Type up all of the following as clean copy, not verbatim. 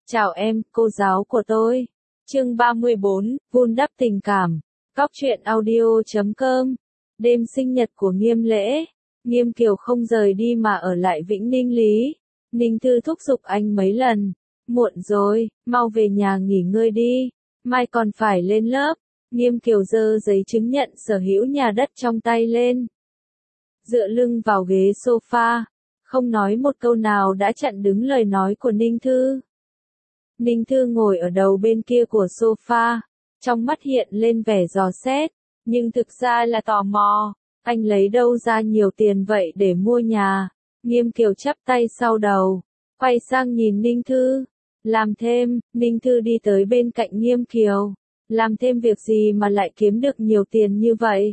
Chào em, cô giáo của tôi. Chương 34, vun đắp tình cảm. Góc truyện audio.com. Đêm sinh nhật của Nghiêm Lễ. Nghiêm Kiều không rời đi mà ở lại Vĩnh Ninh Lý. Ninh Thư thúc giục anh mấy lần. Muộn rồi, mau về nhà nghỉ ngơi đi. Mai còn phải lên lớp. Nghiêm Kiều giơ giấy chứng nhận sở hữu nhà đất trong tay lên. Dựa lưng vào ghế sofa. Không nói một câu nào đã chặn đứng lời nói của Ninh Thư. Ninh Thư ngồi ở đầu bên kia của sofa, trong mắt hiện lên vẻ dò xét, nhưng thực ra là tò mò, anh lấy đâu ra nhiều tiền vậy để mua nhà. Nghiêm Kiều chắp tay sau đầu, quay sang nhìn Ninh Thư, làm thêm. Ninh Thư đi tới bên cạnh Nghiêm Kiều, làm thêm việc gì mà lại kiếm được nhiều tiền như vậy?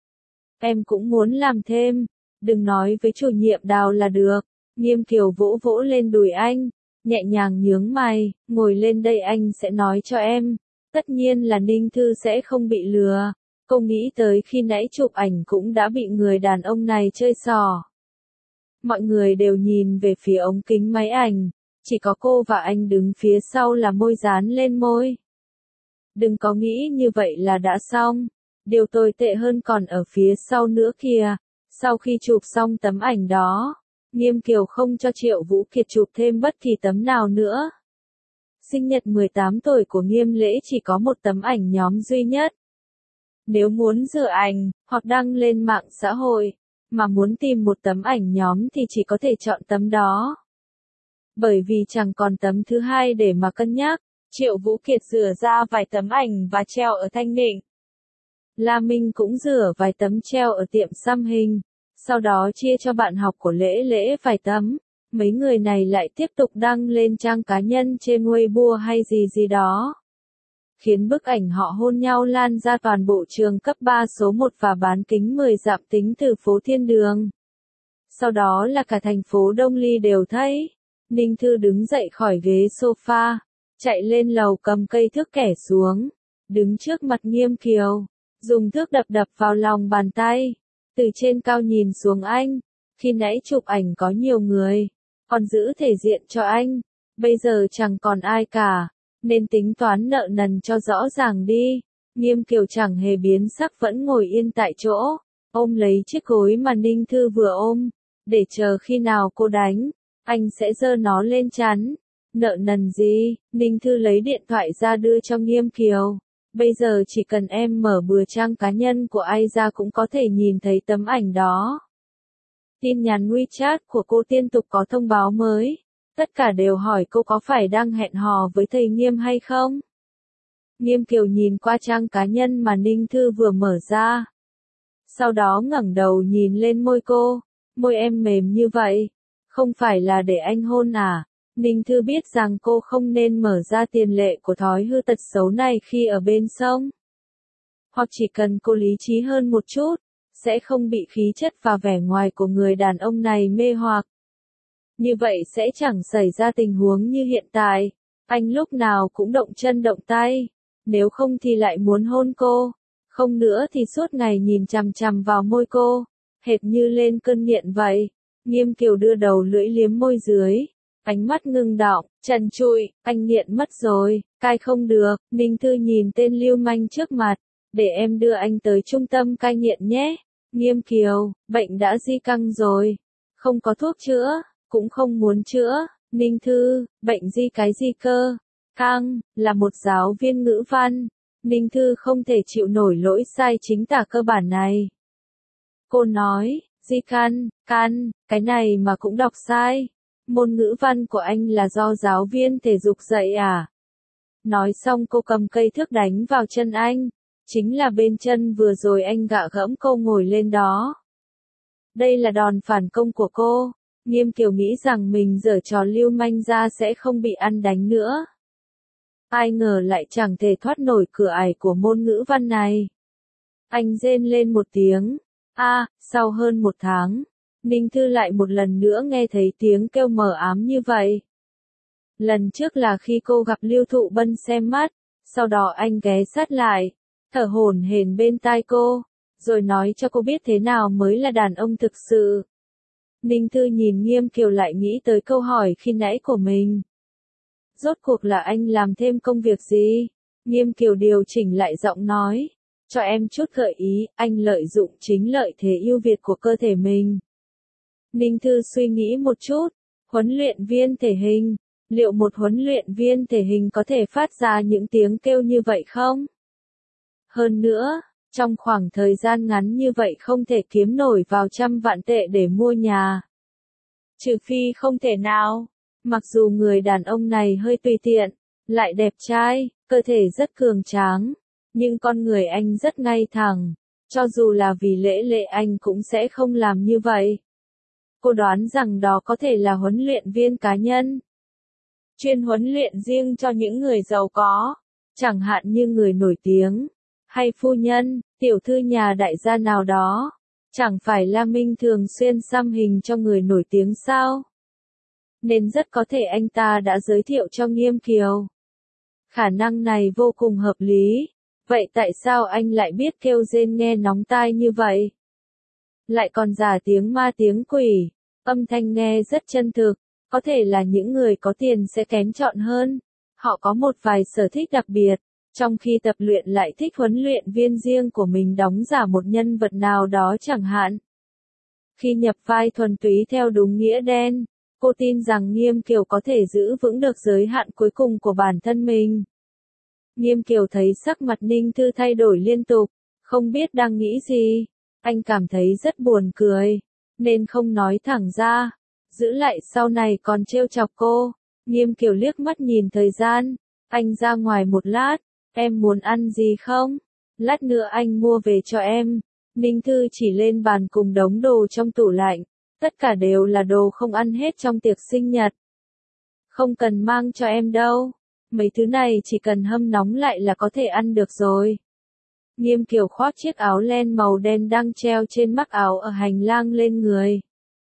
Em cũng muốn làm thêm, đừng nói với chủ nhiệm Đào là được. Nghiêm Kiều vỗ vỗ lên đùi anh, nhẹ nhàng nhướng mày, ngồi lên đây anh sẽ nói cho em. Tất nhiên là Ninh Thư sẽ không bị lừa. Cô nghĩ tới khi nãy chụp ảnh cũng đã bị người đàn ông này chơi xỏ. Mọi người đều nhìn về phía ống kính máy ảnh, chỉ có cô và anh đứng phía sau là môi dán lên môi. Đừng có nghĩ như vậy là đã xong, điều tồi tệ hơn còn ở phía sau nữa kìa. Sau khi chụp xong tấm ảnh đó, Nghiêm Kiều không cho Triệu Vũ Kiệt chụp thêm bất kỳ tấm nào nữa. Sinh nhật 18 tuổi của Nghiêm Lễ chỉ có một tấm ảnh nhóm duy nhất. Nếu muốn rửa ảnh, hoặc đăng lên mạng xã hội, mà muốn tìm một tấm ảnh nhóm thì chỉ có thể chọn tấm đó. Bởi vì chẳng còn tấm thứ hai để mà cân nhắc, Triệu Vũ Kiệt rửa ra vài tấm ảnh và treo ở Thanh Định. La Minh cũng rửa vài tấm treo ở tiệm xăm hình. Sau đó chia cho bạn học của Lễ vài tấm, mấy người này lại tiếp tục đăng lên trang cá nhân trên Weibo hay gì đó. Khiến bức ảnh họ hôn nhau lan ra toàn bộ trường cấp 3 số 1 và bán kính 10 dặm tính từ phố Thiên Đường. Sau đó là cả thành phố Đông Ly đều thấy. Ninh Thư đứng dậy khỏi ghế sofa, chạy lên lầu cầm cây thước kẻ xuống, đứng trước mặt Nghiêm Kiều, dùng thước đập đập vào lòng bàn tay. Từ trên cao nhìn xuống anh, khi nãy chụp ảnh có nhiều người, còn giữ thể diện cho anh, bây giờ chẳng còn ai cả, nên tính toán nợ nần cho rõ ràng đi. Nghiêm Kiều chẳng hề biến sắc vẫn ngồi yên tại chỗ, ôm lấy chiếc gối mà Ninh Thư vừa ôm, để chờ khi nào cô đánh, anh sẽ giơ nó lên chắn. Nợ nần gì? Ninh Thư lấy điện thoại ra đưa cho Nghiêm Kiều. Bây giờ chỉ cần em mở bừa trang cá nhân của ai ra cũng có thể nhìn thấy tấm ảnh đó. Tin nhắn WeChat của cô liên tục có thông báo mới. Tất cả đều hỏi cô có phải đang hẹn hò với thầy Nghiêm hay không. Nghiêm Kiều nhìn qua trang cá nhân mà Ninh Thư vừa mở ra. Sau đó ngẩng đầu nhìn lên môi cô. Môi em mềm như vậy. Không phải là để anh hôn à? Ninh Thư biết rằng cô không nên mở ra tiền lệ của thói hư tật xấu này khi ở bên sông. Hoặc chỉ cần cô lý trí hơn một chút, sẽ không bị khí chất và vẻ ngoài của người đàn ông này mê hoặc. Như vậy sẽ chẳng xảy ra tình huống như hiện tại, anh lúc nào cũng động chân động tay, nếu không thì lại muốn hôn cô, không nữa thì suốt ngày nhìn chằm chằm vào môi cô, hệt như lên cơn nghiện vậy. Nghiêm Kiều đưa đầu lưỡi liếm môi dưới. Ánh mắt ngưng đọng, trần trụi, anh nghiện mất rồi, cai không được. Ninh Thư nhìn tên lưu manh trước mặt, để em đưa anh tới trung tâm cai nghiện nhé. Nghiêm Kiều, bệnh đã di căn rồi, không có thuốc chữa, cũng không muốn chữa. Ninh Thư, bệnh di cái gì cơ? Căng, là một giáo viên ngữ văn. Ninh Thư không thể chịu nổi lỗi sai chính tả cơ bản này. Cô nói, di căn, cái này mà cũng đọc sai. Môn ngữ văn của anh là do giáo viên thể dục dạy à? Nói xong cô cầm cây thước đánh vào chân anh. Chính là bên chân vừa rồi anh gạ gẫm cô ngồi lên đó. Đây là đòn phản công của cô. Nghiêm Kiều nghĩ rằng mình giở trò lưu manh ra sẽ không bị ăn đánh nữa. Ai ngờ lại chẳng thể thoát nổi cửa ải của môn ngữ văn này. Anh rên lên một tiếng. Sau hơn một tháng. Ninh Thư lại một lần nữa nghe thấy tiếng kêu mờ ám như vậy. Lần trước là khi cô gặp Lưu Thụ Bân xem mắt, sau đó anh ghé sát lại, thở hổn hển bên tai cô, rồi nói cho cô biết thế nào mới là đàn ông thực sự. Ninh Thư nhìn Nghiêm Kiều lại nghĩ tới câu hỏi khi nãy của mình. Rốt cuộc là anh làm thêm công việc gì? Nghiêm Kiều điều chỉnh lại giọng nói. Cho em chút gợi ý, anh lợi dụng chính lợi thế ưu việt của cơ thể mình. Ninh Thư suy nghĩ một chút. Huấn luyện viên thể hình. Liệu một huấn luyện viên thể hình có thể phát ra những tiếng kêu như vậy không? Hơn nữa, trong khoảng thời gian ngắn như vậy không thể kiếm nổi vào 100 vạn tệ để mua nhà. Trừ phi không thể nào. Mặc dù người đàn ông này hơi tùy tiện, lại đẹp trai, cơ thể rất cường tráng, nhưng con người anh rất ngay thẳng. Cho dù là vì lễ lệ anh cũng sẽ không làm như vậy. Cô đoán rằng đó có thể là huấn luyện viên cá nhân. Chuyên huấn luyện riêng cho những người giàu có, chẳng hạn như người nổi tiếng, hay phu nhân, tiểu thư nhà đại gia nào đó. Chẳng phải La Minh thường xuyên xăm hình cho người nổi tiếng sao? Nên rất có thể anh ta đã giới thiệu cho Nghiêm Kiều. Khả năng này vô cùng hợp lý. Vậy tại sao anh lại biết kêu rên nghe nóng tai như vậy? Lại còn giả tiếng ma tiếng quỷ, âm thanh nghe rất chân thực. Có thể là những người có tiền sẽ kén chọn hơn. Họ có một vài sở thích đặc biệt, trong khi tập luyện lại thích huấn luyện viên riêng của mình đóng giả một nhân vật nào đó chẳng hạn. Khi nhập vai thuần túy theo đúng nghĩa đen, cô tin rằng Nghiêm Kiều có thể giữ vững được giới hạn cuối cùng của bản thân mình. Nghiêm Kiều thấy sắc mặt Ninh Thư thay đổi liên tục, không biết đang nghĩ gì. Anh cảm thấy rất buồn cười, nên không nói thẳng ra. Giữ lại sau này còn trêu chọc cô. Nghiêm Kiều liếc mắt nhìn thời gian. Anh ra ngoài một lát. Em muốn ăn gì không? Lát nữa anh mua về cho em. Ninh Thư chỉ lên bàn cùng đống đồ trong tủ lạnh. Tất cả đều là đồ không ăn hết trong tiệc sinh nhật. Không cần mang cho em đâu. Mấy thứ này chỉ cần hâm nóng lại là có thể ăn được rồi. Nghiêm Kiều khoác chiếc áo len màu đen đang treo trên mắc áo ở hành lang lên người.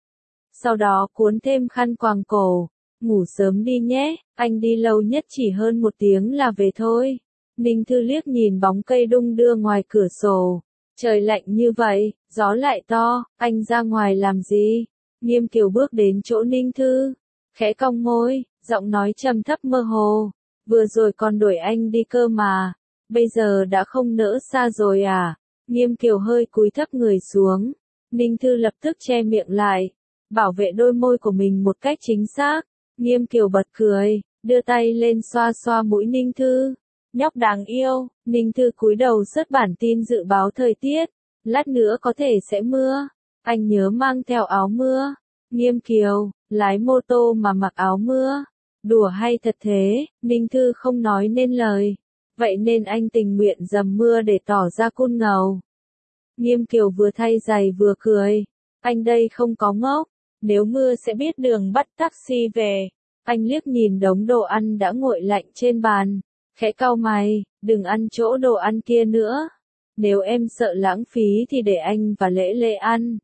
Sau đó cuốn thêm khăn quàng cổ. Ngủ sớm đi nhé, anh đi lâu nhất chỉ hơn 1 tiếng là về thôi. Ninh Thư liếc nhìn bóng cây đung đưa ngoài cửa sổ. Trời lạnh như vậy, gió lại to, anh ra ngoài làm gì? Nghiêm Kiều bước đến chỗ Ninh Thư, khẽ cong môi, giọng nói trầm thấp mơ hồ. Vừa rồi còn đuổi anh đi cơ mà, bây giờ đã không nỡ xa rồi à? Nghiêm Kiều hơi cúi thấp người xuống. Ninh Thư lập tức che miệng lại, bảo vệ đôi môi của mình một cách chính xác. Nghiêm Kiều bật cười, đưa tay lên xoa xoa mũi Ninh Thư. Nhóc đáng yêu. Ninh Thư cúi đầu xớt bản tin dự báo thời tiết. Lát nữa có thể sẽ mưa. Anh nhớ mang theo áo mưa. Nghiêm Kiều, lái mô tô mà mặc áo mưa. Đùa hay thật thế? Ninh Thư không nói nên lời. Vậy nên anh tình nguyện dầm mưa để tỏ ra cool ngầu. Nghiêm Kiều vừa thay giày vừa cười. Anh đây không có ngốc. Nếu mưa sẽ biết đường bắt taxi về. Anh liếc nhìn đống đồ ăn đã nguội lạnh trên bàn. Khẽ cau mày, đừng ăn chỗ đồ ăn kia nữa. Nếu em sợ lãng phí thì để anh và Lễ Lễ ăn.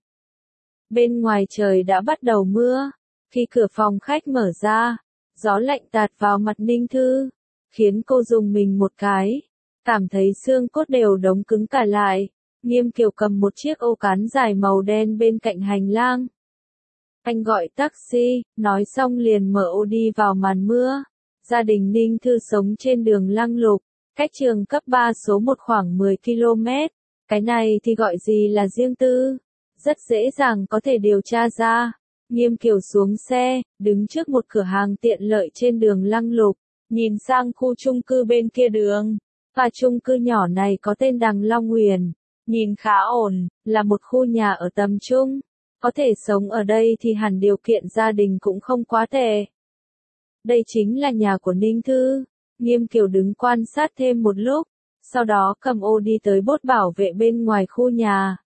Bên ngoài trời đã bắt đầu mưa. Khi cửa phòng khách mở ra, gió lạnh tạt vào mặt Ninh Thư, khiến cô rùng mình một cái. Cảm thấy xương cốt đều đóng cứng cả lại. Nghiêm Kiều cầm một chiếc ô cán dài màu đen bên cạnh hành lang. Anh gọi taxi, nói xong liền mở ô đi vào màn mưa. Gia đình Ninh Thư sống trên đường Lăng Lục, cách trường cấp 3 số 1 khoảng 10 km. Cái này thì gọi gì là riêng tư? Rất dễ dàng có thể điều tra ra. Nghiêm Kiều xuống xe, đứng trước một cửa hàng tiện lợi trên đường Lăng Lục, nhìn sang khu chung cư bên kia đường. Và chung cư nhỏ này có tên Đằng Long Huyền, nhìn khá ổn, là một khu nhà ở tầm trung. Có thể sống ở đây thì hẳn điều kiện gia đình cũng không quá tệ. Đây chính là nhà của Ninh Thư. Nghiêm Kiều đứng quan sát thêm một lúc, sau đó cầm ô đi tới bốt bảo vệ bên ngoài khu nhà.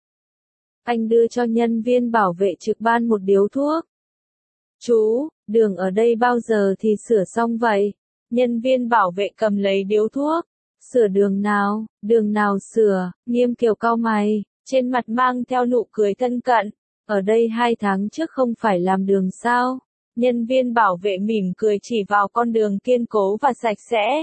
Anh đưa cho nhân viên bảo vệ trực ban một điếu thuốc. Chú, đường ở đây bao giờ thì sửa xong vậy? Nhân viên bảo vệ cầm lấy điếu thuốc. Sửa đường nào sửa? Nghiêm Kiều cau mày, trên mặt mang theo nụ cười thân cận. Ở đây 2 tháng trước không phải làm đường sao? Nhân viên bảo vệ mỉm cười chỉ vào con đường kiên cố và sạch sẽ.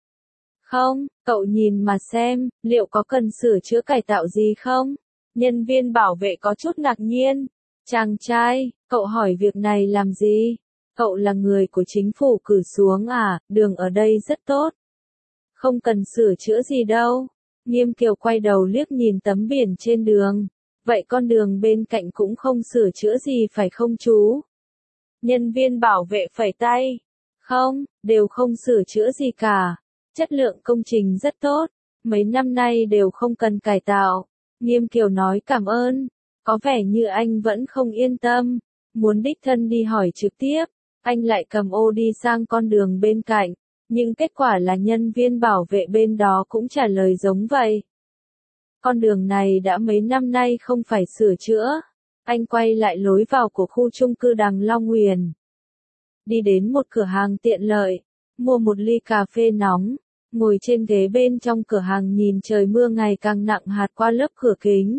Không, cậu nhìn mà xem, liệu có cần sửa chữa cải tạo gì không? Nhân viên bảo vệ có chút ngạc nhiên. Chàng trai, cậu hỏi việc này làm gì? Cậu là người của chính phủ cử xuống à, đường ở đây rất tốt. Không cần sửa chữa gì đâu. Nghiêm Kiều quay đầu liếc nhìn tấm biển trên đường. Vậy con đường bên cạnh cũng không sửa chữa gì phải không chú? Nhân viên bảo vệ phẩy tay. Không, đều không sửa chữa gì cả. Chất lượng công trình rất tốt. Mấy năm nay đều không cần cải tạo. Nghiêm Kiều nói cảm ơn. Có vẻ như anh vẫn không yên tâm. Muốn đích thân đi hỏi trực tiếp. Anh lại cầm ô đi sang con đường bên cạnh. Nhưng kết quả là nhân viên bảo vệ bên đó cũng trả lời giống vậy. Con đường này đã mấy năm nay không phải sửa chữa. Anh quay lại lối vào của khu chung cư Đằng Long Huyền. Đi đến một cửa hàng tiện lợi, mua một ly cà phê nóng, ngồi trên ghế bên trong cửa hàng nhìn trời mưa ngày càng nặng hạt qua lớp cửa kính.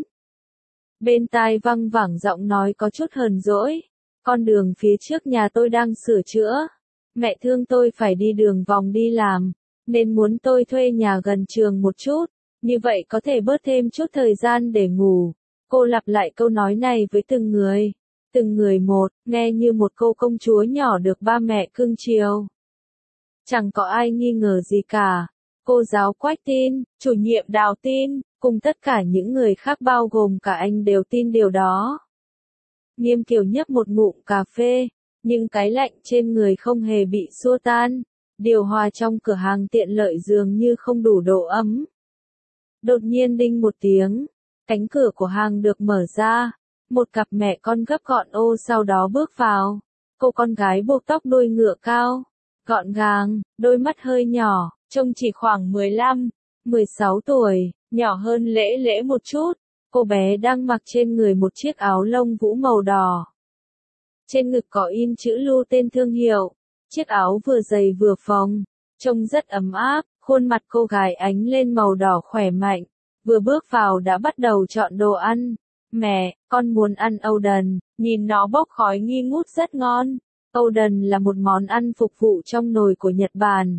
Bên tai văng vẳng giọng nói có chút hờn dỗi. Con đường phía trước nhà tôi đang sửa chữa. Mẹ thương tôi phải đi đường vòng đi làm, nên muốn tôi thuê nhà gần trường một chút, như vậy có thể bớt thêm chút thời gian để ngủ. Cô lặp lại câu nói này với từng người một, nghe như một cô công chúa nhỏ được ba mẹ cưng chiều. Chẳng có ai nghi ngờ gì cả. Cô giáo Quách tin, chủ nhiệm Đào tin, cùng tất cả những người khác bao gồm cả anh đều tin điều đó. Nghiêm Kiều nhấp một ngụm cà phê, nhưng cái lạnh trên người không hề bị xua tan. Điều hòa trong cửa hàng tiện lợi dường như không đủ độ ấm. Đột nhiên đinh một tiếng, cánh cửa của hàng được mở ra. Một cặp mẹ con gấp gọn ô sau đó bước vào. Cô con gái buộc tóc đuôi ngựa cao, gọn gàng, đôi mắt hơi nhỏ, trông chỉ khoảng 15, 16 tuổi, nhỏ hơn Lễ Lễ một chút. Cô bé đang mặc trên người một chiếc áo lông vũ màu đỏ. Trên ngực có in chữ lưu tên thương hiệu. Chiếc áo vừa dày vừa phồng, trông rất ấm áp, khuôn mặt cô gái ánh lên màu đỏ khỏe mạnh. Vừa bước vào đã bắt đầu chọn đồ ăn. Mẹ, con muốn ăn Oden, nhìn nó bốc khói nghi ngút rất ngon. Oden là một món ăn phục vụ trong nồi của Nhật Bản.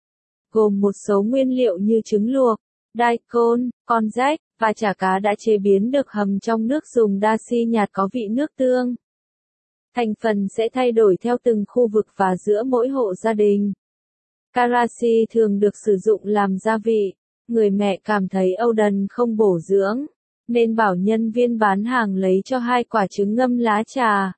Gồm một số nguyên liệu như trứng luộc, daikon, con rách, và chả cá đã chế biến được hầm trong nước dùng dashi nhạt có vị nước tương. Thành phần sẽ thay đổi theo từng khu vực và giữa mỗi hộ gia đình. Karashi thường được sử dụng làm gia vị. Người mẹ cảm thấy Oden không bổ dưỡng, nên bảo nhân viên bán hàng lấy cho 2 quả trứng ngâm lá trà.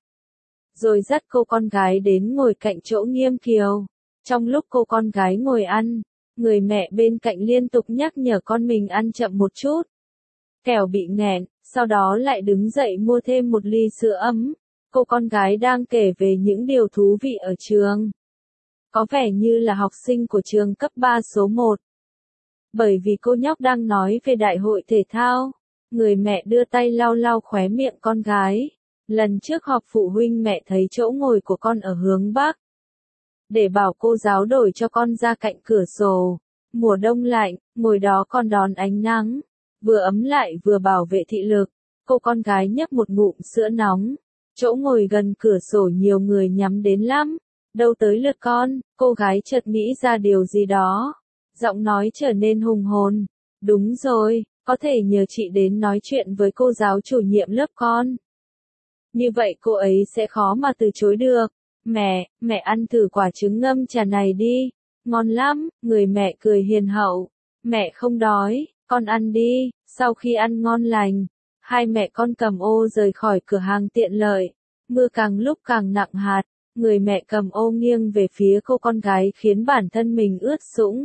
Rồi dắt cô con gái đến ngồi cạnh chỗ Nghiêm Kiều. Trong lúc cô con gái ngồi ăn, người mẹ bên cạnh liên tục nhắc nhở con mình ăn chậm một chút. Kẻo bị nghẹn, sau đó lại đứng dậy mua thêm một ly sữa ấm. Cô con gái đang kể về những điều thú vị ở trường. Có vẻ như là học sinh của trường cấp 3 số 1. Bởi vì cô nhóc đang nói về đại hội thể thao, người mẹ đưa tay lau lau khóe miệng con gái. Lần trước họp phụ huynh mẹ thấy chỗ ngồi của con ở hướng Bắc. Để bảo cô giáo đổi cho con ra cạnh cửa sổ. Mùa đông lạnh, ngồi đó con đón ánh nắng. Vừa ấm lại vừa bảo vệ thị lực. Cô con gái nhấp một ngụm sữa nóng. Chỗ ngồi gần cửa sổ nhiều người nhắm đến lắm. Đâu tới lượt con, cô gái chợt nghĩ ra điều gì đó. Giọng nói trở nên hùng hồn. Đúng rồi, có thể nhờ chị đến nói chuyện với cô giáo chủ nhiệm lớp con. Như vậy cô ấy sẽ khó mà từ chối được. Mẹ ăn thử quả trứng ngâm trà này đi. Ngon lắm, người mẹ cười hiền hậu. Mẹ không đói, con ăn đi. Sau khi ăn ngon lành, hai mẹ con cầm ô rời khỏi cửa hàng tiện lợi. Mưa càng lúc càng nặng hạt. Người mẹ cầm ô nghiêng về phía cô con gái khiến bản thân mình ướt sũng.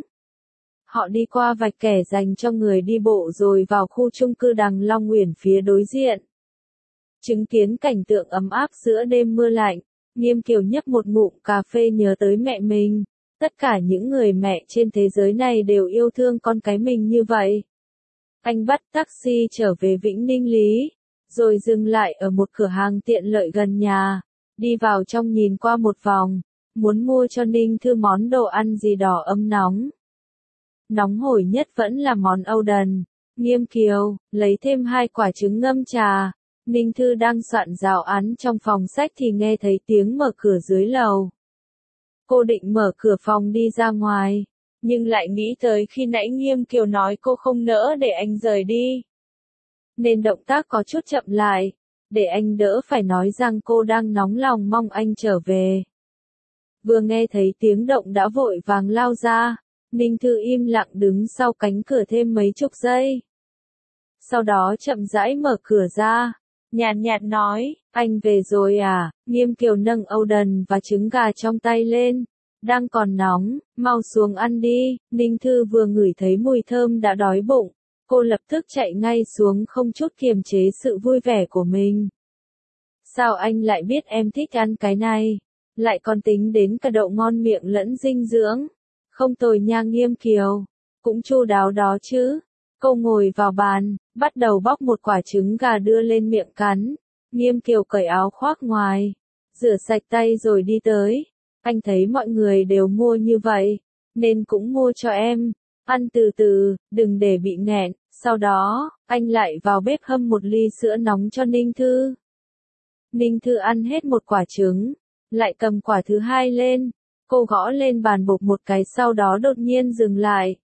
Họ đi qua vạch kẻ dành cho người đi bộ rồi vào khu chung cư Đằng Long Huyền phía đối diện. Chứng kiến cảnh tượng ấm áp giữa đêm mưa lạnh, Nghiêm Kiều nhấp một ngụm cà phê nhớ tới mẹ mình. Tất cả những người mẹ trên thế giới này đều yêu thương con cái mình như vậy. Anh bắt taxi trở về Vĩnh Ninh Lý, rồi dừng lại ở một cửa hàng tiện lợi gần nhà. Đi vào trong nhìn qua một vòng, muốn mua cho Ninh Thư món đồ ăn gì đó ấm nóng. Nóng hổi nhất vẫn là món Oden. Nghiêm Kiều, lấy thêm 2 quả trứng ngâm trà. Ninh Thư đang soạn giáo án trong phòng sách thì nghe thấy tiếng mở cửa dưới lầu. Cô định mở cửa phòng đi ra ngoài, nhưng lại nghĩ tới khi nãy Nghiêm Kiều nói cô không nỡ để anh rời đi. Nên động tác có chút chậm lại, để anh đỡ phải nói rằng cô đang nóng lòng mong anh trở về. vừa nghe thấy tiếng động đã vội vàng lao ra. Ninh Thư im lặng đứng sau cánh cửa thêm mấy chục giây. Sau đó chậm rãi mở cửa ra, nhàn nhạt nói, anh về rồi à? Nghiêm Kiều nâng Oden và trứng gà trong tay lên, đang còn nóng, mau xuống ăn đi. Ninh Thư vừa ngửi thấy mùi thơm đã đói bụng, cô lập tức chạy ngay xuống không chút kiềm chế sự vui vẻ của mình. Sao anh lại biết em thích ăn cái này? Lại còn tính đến cả độ ngon miệng lẫn dinh dưỡng. Không tồi nha Nghiêm Kiều, cũng chu đáo đó chứ. Cô ngồi vào bàn, bắt đầu bóc một quả trứng gà đưa lên miệng cắn. Nghiêm Kiều cởi áo khoác ngoài, rửa sạch tay rồi đi tới. Anh thấy mọi người đều mua như vậy, nên cũng mua cho em. Ăn từ từ, đừng để bị nghẹn. Sau đó, anh lại vào bếp hâm một ly sữa nóng cho Ninh Thư. Ninh Thư ăn hết một quả trứng, lại cầm quả thứ hai lên. Cô gõ lên bàn bột một cái sau đó đột nhiên dừng lại.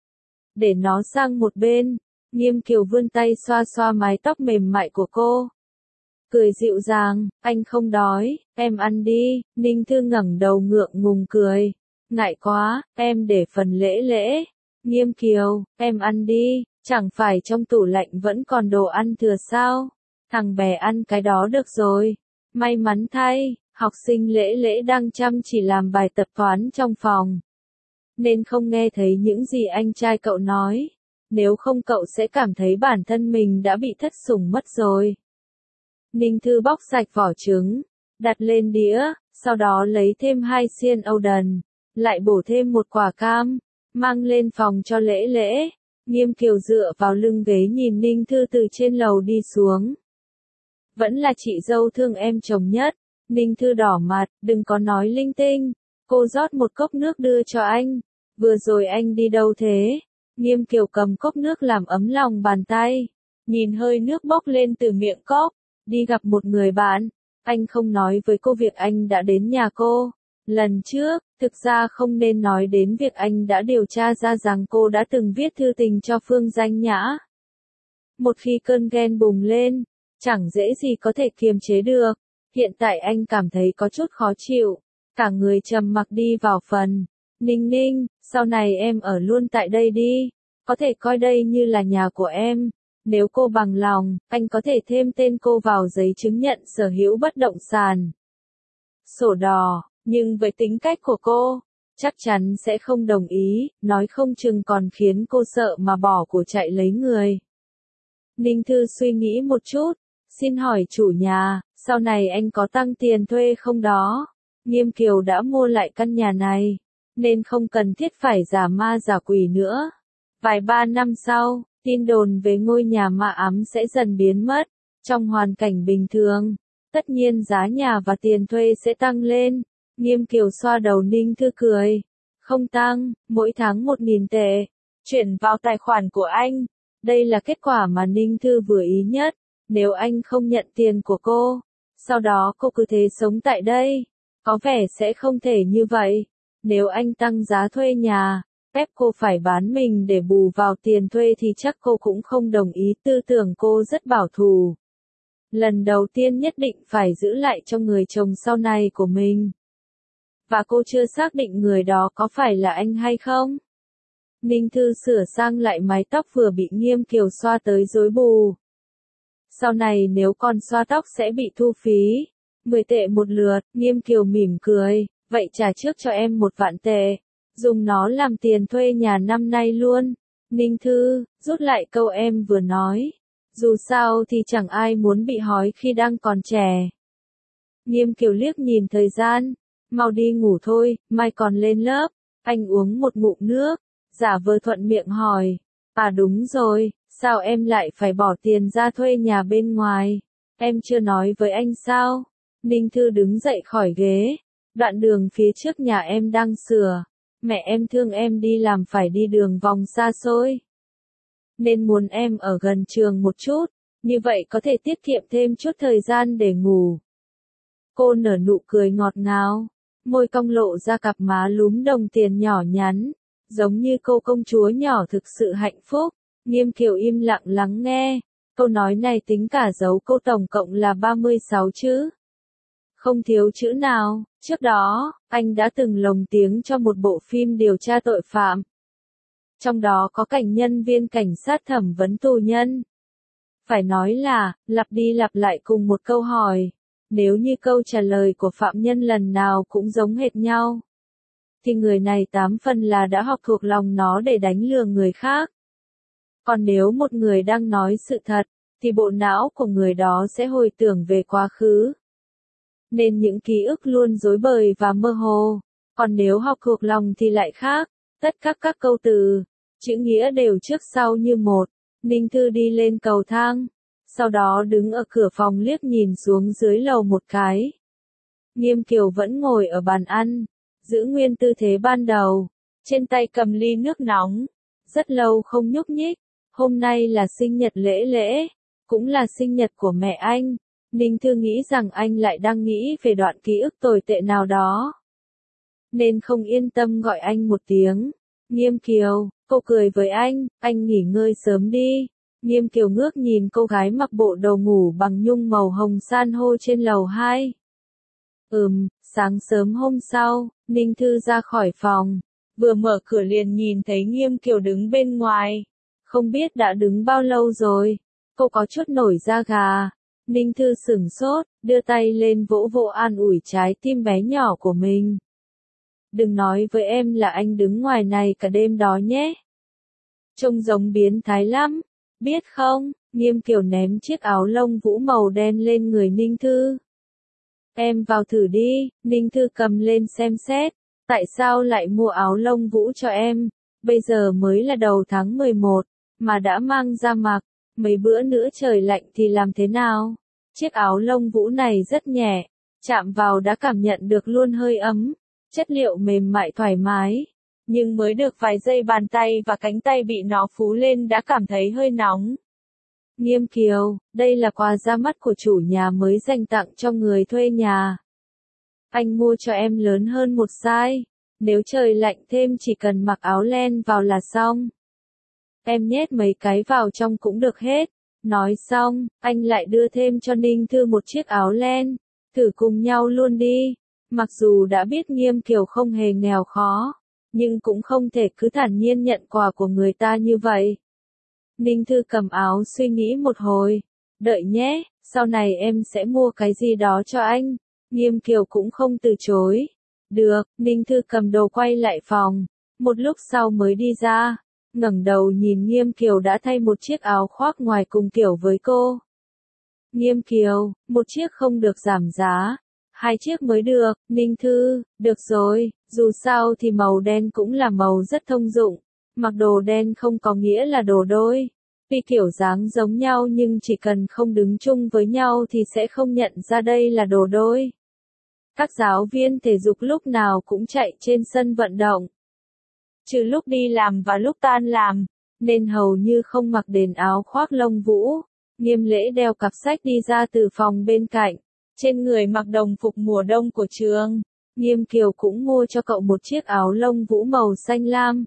Để nó sang một bên, Nghiêm Kiều vươn tay xoa xoa mái tóc mềm mại của cô. Cười dịu dàng, anh không đói, em ăn đi. Ninh Thư ngẩng đầu ngượng ngùng cười. Ngại quá, em để phần lễ lễ. Nghiêm Kiều, em ăn đi, chẳng phải trong tủ lạnh vẫn còn đồ ăn thừa sao? Thằng bé ăn cái đó được rồi. May mắn thay, học sinh lễ lễ đang chăm chỉ làm bài tập toán trong phòng, nên không nghe thấy những gì anh trai cậu nói. Nếu không cậu sẽ cảm thấy bản thân mình đã bị thất sủng mất rồi. Ninh Thư bóc sạch vỏ trứng, đặt lên đĩa, sau đó lấy thêm 2 xiên Oden, lại bổ thêm một quả cam, mang lên phòng cho lễ lễ. Nghiêm Kiều dựa vào lưng ghế nhìn Ninh Thư từ trên lầu đi xuống. Vẫn là chị dâu thương em chồng nhất. Ninh Thư đỏ mặt, đừng có nói linh tinh. Cô rót một cốc nước đưa cho anh. Vừa rồi anh đi đâu thế? Nghiêm Kiều cầm cốc nước làm ấm lòng bàn tay. Nhìn hơi nước bốc lên từ miệng cốc. Đi gặp một người bạn. Anh không nói với cô việc anh đã đến nhà cô. Lần trước, thực ra không nên nói đến việc anh đã điều tra ra rằng cô đã từng viết thư tình cho Phương Danh Nhã. Một khi cơn ghen bùng lên, chẳng dễ gì có thể kiềm chế được. Hiện tại anh cảm thấy có chút khó chịu. Cả người trầm mặc đi vào phần. Ninh Ninh, sau này em ở luôn tại đây đi. Có thể coi đây như là nhà của em. Nếu cô bằng lòng, anh có thể thêm tên cô vào giấy chứng nhận sở hữu bất động sản. Sổ đỏ, nhưng với tính cách của cô, chắc chắn sẽ không đồng ý, nói không chừng còn khiến cô sợ mà bỏ của chạy lấy người. Ninh Thư suy nghĩ một chút, xin hỏi chủ nhà, sau này anh có tăng tiền thuê không đó? Nghiêm Kiều đã mua lại căn nhà này, nên không cần thiết phải giả ma giả quỷ nữa. Vài ba năm sau, tin đồn về ngôi nhà ma ám sẽ dần biến mất. Trong hoàn cảnh bình thường, tất nhiên giá nhà và tiền thuê sẽ tăng lên. Nghiêm Kiều xoa đầu Ninh Thư cười. Không tăng, mỗi tháng 1.000 tệ. Chuyển vào tài khoản của anh. Đây là kết quả mà Ninh Thư vừa ý nhất. Nếu anh không nhận tiền của cô, sau đó cô cứ thế sống tại đây, có vẻ sẽ không thể như vậy. Nếu anh tăng giá thuê nhà, ép cô phải bán mình để bù vào tiền thuê thì chắc cô cũng không đồng ý. Tư tưởng cô rất bảo thủ. Lần đầu tiên nhất định phải giữ lại cho người chồng sau này của mình. Và cô chưa xác định người đó có phải là anh hay không. Ninh Thư sửa sang lại mái tóc vừa bị Nghiêm Kiều xoa tới rối bù. Sau này nếu còn xoa tóc sẽ bị thu phí. 10 tệ một lượt. Nghiêm Kiều mỉm cười. Vậy trả trước cho em 1 vạn tệ. Dùng nó làm tiền thuê nhà năm nay luôn. Ninh Thư, rút lại câu em vừa nói. Dù sao thì chẳng ai muốn bị hói khi đang còn trẻ. Nghiêm Kiều liếc nhìn thời gian. Mau đi ngủ thôi, mai còn lên lớp. Anh uống một ngụm nước, giả vờ thuận miệng hỏi. À đúng rồi, sao em lại phải bỏ tiền ra thuê nhà bên ngoài? Em chưa nói với anh sao? Ninh Thư đứng dậy khỏi ghế. Đoạn đường phía trước nhà em đang sửa. Mẹ em thương em đi làm phải đi đường vòng xa xôi, nên muốn em ở gần trường một chút, như vậy có thể tiết kiệm thêm chút thời gian để ngủ. Cô nở nụ cười ngọt ngào, môi cong lộ ra cặp má lúm đồng tiền nhỏ nhắn, giống như cô công chúa nhỏ thực sự hạnh phúc. Nghiêm Kiều im lặng lắng nghe, câu nói này tính cả dấu câu tổng cộng là 36 chữ. Không thiếu chữ nào, Trước đó, anh đã từng lồng tiếng cho một bộ phim điều tra tội phạm. Trong đó có cảnh nhân viên cảnh sát thẩm vấn tù nhân. Phải nói là, lặp đi lặp lại cùng một câu hỏi. Nếu như câu trả lời của phạm nhân lần nào cũng giống hệt nhau, thì người này 8 phần là đã học thuộc lòng nó để đánh lừa người khác. Còn nếu một người đang nói sự thật, thì bộ não của người đó sẽ hồi tưởng về quá khứ. Nên những ký ức luôn rối bời và mơ hồ. Còn nếu học thuộc lòng thì lại khác. Tất cả các câu từ, chữ nghĩa đều trước sau như một. Ninh Thư đi lên cầu thang. Sau đó đứng ở cửa phòng liếc nhìn xuống dưới lầu một cái. Nghiêm Kiều vẫn ngồi ở bàn ăn, giữ nguyên tư thế ban đầu. Trên tay cầm ly nước nóng. Rất lâu không nhúc nhích. Hôm nay là sinh nhật Lễ Lễ. Cũng là sinh nhật của mẹ anh. Ninh Thư nghĩ rằng anh lại đang nghĩ về đoạn ký ức tồi tệ nào đó. Nên không yên tâm gọi anh một tiếng. Nghiêm Kiều, cô cười với anh nghỉ ngơi sớm đi. Nghiêm Kiều ngước nhìn cô gái mặc bộ đồ ngủ bằng nhung màu hồng san hô trên lầu 2. Sáng sớm hôm sau, Ninh Thư ra khỏi phòng. Vừa mở cửa liền nhìn thấy Nghiêm Kiều đứng bên ngoài. Không biết đã đứng bao lâu rồi. Cô có chút nổi da gà. Ninh Thư sửng sốt, đưa tay lên vỗ vỗ an ủi trái tim bé nhỏ của mình. Đừng nói với em là anh đứng ngoài này cả đêm đó nhé. Trông giống biến thái lắm, biết không? Nghiêm Kiều ném chiếc áo lông vũ màu đen lên người Ninh Thư. Em vào thử đi. Ninh Thư cầm lên xem xét. Tại sao lại mua áo lông vũ cho em? Bây giờ mới là đầu tháng 11, mà đã mang ra mặc. Mấy bữa nữa trời lạnh thì làm thế nào? Chiếc áo lông vũ này rất nhẹ, chạm vào đã cảm nhận được luôn hơi ấm, chất liệu mềm mại thoải mái. Nhưng mới được vài giây bàn tay và cánh tay bị nó phú lên đã cảm thấy hơi nóng. Nghiêm Kiều, đây là quà ra mắt của chủ nhà mới dành tặng cho người thuê nhà. Anh mua cho em lớn hơn một size. Nếu trời lạnh thêm chỉ cần mặc áo len vào là xong. Em nhét mấy cái vào trong cũng được hết. Nói xong, anh lại đưa thêm cho Ninh Thư một chiếc áo len. Thử cùng nhau luôn đi. Mặc dù đã biết Nghiêm Kiều không hề nghèo khó, nhưng cũng không thể cứ thản nhiên nhận quà của người ta như vậy. Ninh Thư cầm áo suy nghĩ một hồi. Đợi nhé, sau này em sẽ mua cái gì đó cho anh. Nghiêm Kiều cũng không từ chối. Được, Ninh Thư cầm đồ quay lại phòng. Một lúc sau mới đi ra. Ngẩng đầu nhìn Nghiêm Kiều đã thay một chiếc áo khoác ngoài cùng kiểu với cô. Nghiêm Kiều, một chiếc không được giảm giá. 2 chiếc mới được. Ninh Thư, được rồi, dù sao thì màu đen cũng là màu rất thông dụng. Mặc đồ đen không có nghĩa là đồ đôi. Tuy kiểu dáng giống nhau nhưng chỉ cần không đứng chung với nhau thì sẽ không nhận ra đây là đồ đôi. Các giáo viên thể dục lúc nào cũng chạy trên sân vận động. Trừ lúc đi làm và lúc tan làm, nên hầu như không mặc đền áo khoác lông vũ. Nghiêm Lễ đeo cặp sách đi ra từ phòng bên cạnh. Trên người mặc đồng phục mùa đông của trường. Nghiêm Kiều cũng mua cho cậu một chiếc áo lông vũ màu xanh lam.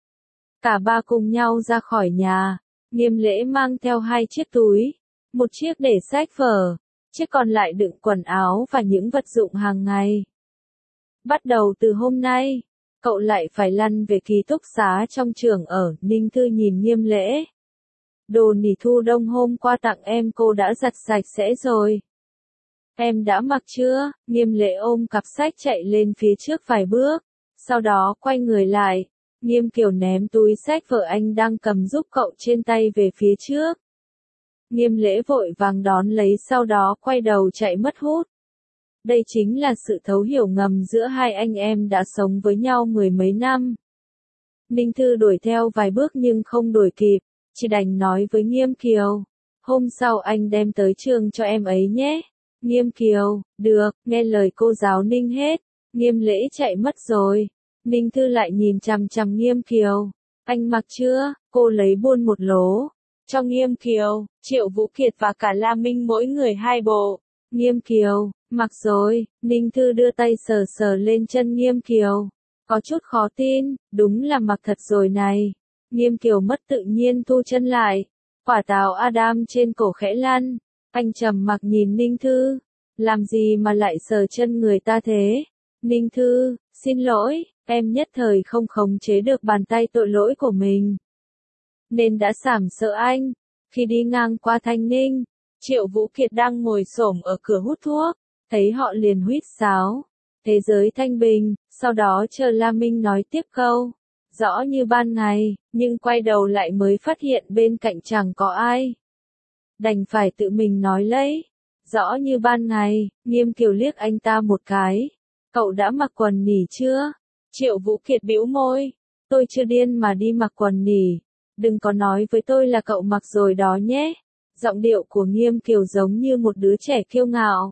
Cả ba cùng nhau ra khỏi nhà. Nghiêm Lễ mang theo 2 chiếc túi. Một chiếc để sách vở, chiếc còn lại đựng quần áo và những vật dụng hàng ngày. Bắt đầu từ hôm nay, cậu lại phải lăn về ký túc xá trong trường ở. Ninh Thư nhìn Nghiêm Lễ. Đồ nỉ thu đông hôm qua tặng em cô đã giặt sạch sẽ rồi. Em đã mặc chưa? Nghiêm Lễ ôm cặp sách chạy lên phía trước vài bước. Sau đó quay người lại. Nghiêm Kiều ném túi sách vợ anh đang cầm giúp cậu trên tay về phía trước. Nghiêm Lễ vội vàng đón lấy sau đó quay đầu chạy mất hút. Đây chính là sự thấu hiểu ngầm giữa hai anh em đã sống với nhau 10 mấy năm. Ninh Thư đuổi theo vài bước nhưng không đuổi kịp, chỉ đành nói với Nghiêm Kiều. Hôm sau anh đem tới trường cho em ấy nhé. Nghiêm Kiều, được, nghe lời cô giáo Ninh hết. Nghiêm Lễ chạy mất rồi. Ninh Thư lại nhìn chằm chằm Nghiêm Kiều. Anh mặc chưa? Cô lấy buôn một lố. Cho Nghiêm Kiều, Triệu Vũ Kiệt và cả La Minh mỗi người 2 bộ. Nghiêm Kiều, mặc rồi. Ninh Thư đưa tay sờ sờ lên chân Nghiêm Kiều. Có chút khó tin, đúng là mặc thật rồi này. Nghiêm Kiều mất tự nhiên thu chân lại. Quả táo Adam trên cổ khẽ lăn. Anh trầm mặc nhìn Ninh Thư. Làm gì mà lại sờ chân người ta thế? Ninh Thư, xin lỗi, em nhất thời không khống chế được bàn tay tội lỗi của mình. Nên đã sàm sợ anh. Khi đi ngang qua Thanh Ninh, Triệu Vũ Kiệt đang ngồi xổm ở cửa hút thuốc, thấy họ liền huýt sáo. Thế giới thanh bình, sau đó chờ La Minh nói tiếp câu. Rõ như ban ngày, nhưng quay đầu lại mới phát hiện bên cạnh chẳng có ai. Đành phải tự mình nói lấy. Rõ như ban ngày, Nghiêm Kiều liếc anh ta một cái. Cậu đã mặc quần nỉ chưa? Triệu Vũ Kiệt bĩu môi. Tôi chưa điên mà đi mặc quần nỉ. Đừng có nói với tôi là cậu mặc rồi đó nhé. Giọng điệu của Nghiêm Kiều giống như một đứa trẻ kiêu ngạo.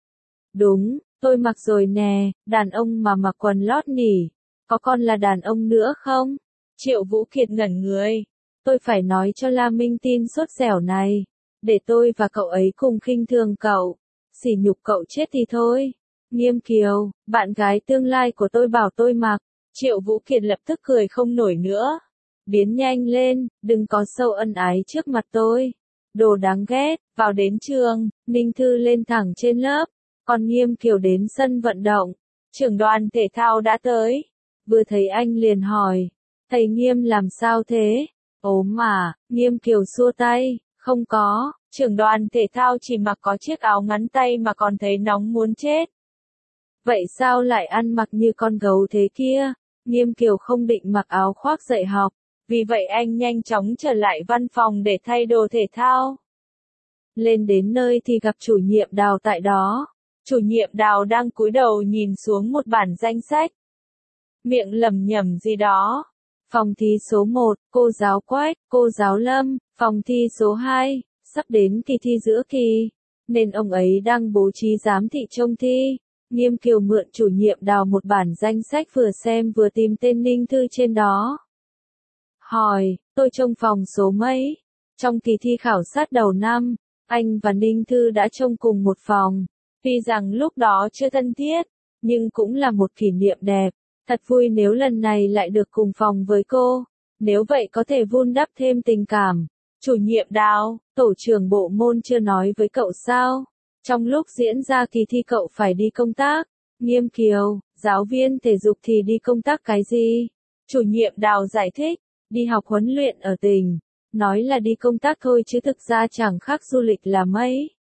Đúng, tôi mặc rồi nè, đàn ông mà mặc quần lót nỉ. Có còn là đàn ông nữa không? Triệu Vũ Kiệt ngẩn người. Tôi phải nói cho La Minh tin sốt dẻo này. Để tôi và cậu ấy cùng khinh thường cậu. Sỉ nhục cậu chết thì thôi. Nghiêm Kiều, bạn gái tương lai của tôi bảo tôi mặc. Triệu Vũ Kiệt lập tức cười không nổi nữa. Biến nhanh lên, đừng có sâu ân ái trước mặt tôi. Đồ đáng ghét, vào đến trường, Ninh Thư lên thẳng trên lớp. Còn Nghiêm Kiều đến sân vận động. Trưởng đoàn thể thao đã tới. Vừa thấy anh liền hỏi. Thầy Nghiêm làm sao thế? Ốm mà, Nghiêm Kiều xua tay. Không có, trưởng đoàn thể thao chỉ mặc có chiếc áo ngắn tay mà còn thấy nóng muốn chết. Vậy sao lại ăn mặc như con gấu thế kia? Nghiêm Kiều không định mặc áo khoác dạy học. Vì vậy anh nhanh chóng trở lại văn phòng để thay đồ thể thao. Lên đến nơi thì gặp chủ nhiệm Đào tại đó. Chủ nhiệm Đào đang cúi đầu nhìn xuống một bản danh sách. Miệng lẩm nhẩm gì đó. Phòng thi số 1, cô giáo Quách, cô giáo Lâm. Phòng thi số 2, sắp đến kỳ thi giữa kỳ. Nên ông ấy đang bố trí giám thị trông thi. Nghiêm Kiều mượn chủ nhiệm Đào một bản danh sách vừa xem vừa tìm tên Ninh Thư trên đó. Hỏi, tôi trông phòng số mấy? Trong kỳ thi khảo sát đầu năm, anh và Ninh Thư đã trông cùng một phòng. Tuy rằng lúc đó chưa thân thiết, nhưng cũng là một kỷ niệm đẹp. Thật vui nếu lần này lại được cùng phòng với cô. Nếu vậy có thể vun đắp thêm tình cảm. Chủ nhiệm Đào, tổ trưởng bộ môn chưa nói với cậu sao? Trong lúc diễn ra kỳ thi cậu phải đi công tác. Nghiêm Kiều, giáo viên thể dục thì đi công tác cái gì? Chủ nhiệm Đào giải thích, đi học huấn luyện ở tỉnh. Nói là đi công tác thôi chứ thực ra chẳng khác du lịch là mấy.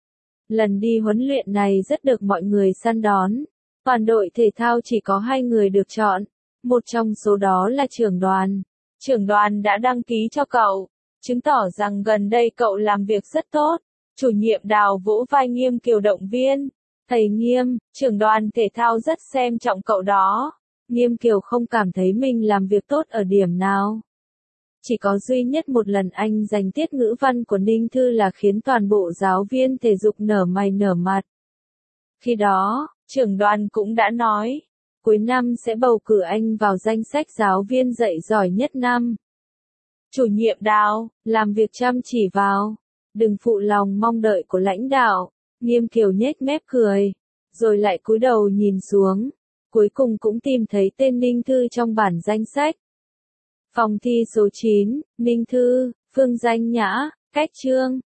Lần đi huấn luyện này rất được mọi người săn đón. Toàn đội thể thao chỉ có 2 người được chọn. Một trong số đó là trưởng đoàn. Trưởng đoàn đã đăng ký cho cậu, chứng tỏ rằng gần đây cậu làm việc rất tốt. Chủ nhiệm Đào vỗ vai Nghiêm Kiều động viên. Thầy Nghiêm, trưởng đoàn thể thao rất xem trọng cậu đó. Nghiêm Kiều không cảm thấy mình làm việc tốt ở điểm nào. Chỉ có duy nhất một lần anh giành tiết ngữ văn của Ninh Thư là khiến toàn bộ giáo viên thể dục nở mày nở mặt. Khi đó, trưởng đoàn cũng đã nói, cuối năm sẽ bầu cử anh vào danh sách giáo viên dạy giỏi nhất năm. Chủ nhiệm Đào, làm việc chăm chỉ vào, đừng phụ lòng mong đợi của lãnh đạo. Nghiêm Kiều nhếch mép cười, rồi lại cúi đầu nhìn xuống, cuối cùng cũng tìm thấy tên Ninh Thư trong bản danh sách. Phòng thi số 9, Ninh Thư, Phương Danh Nhã, Cách Trương.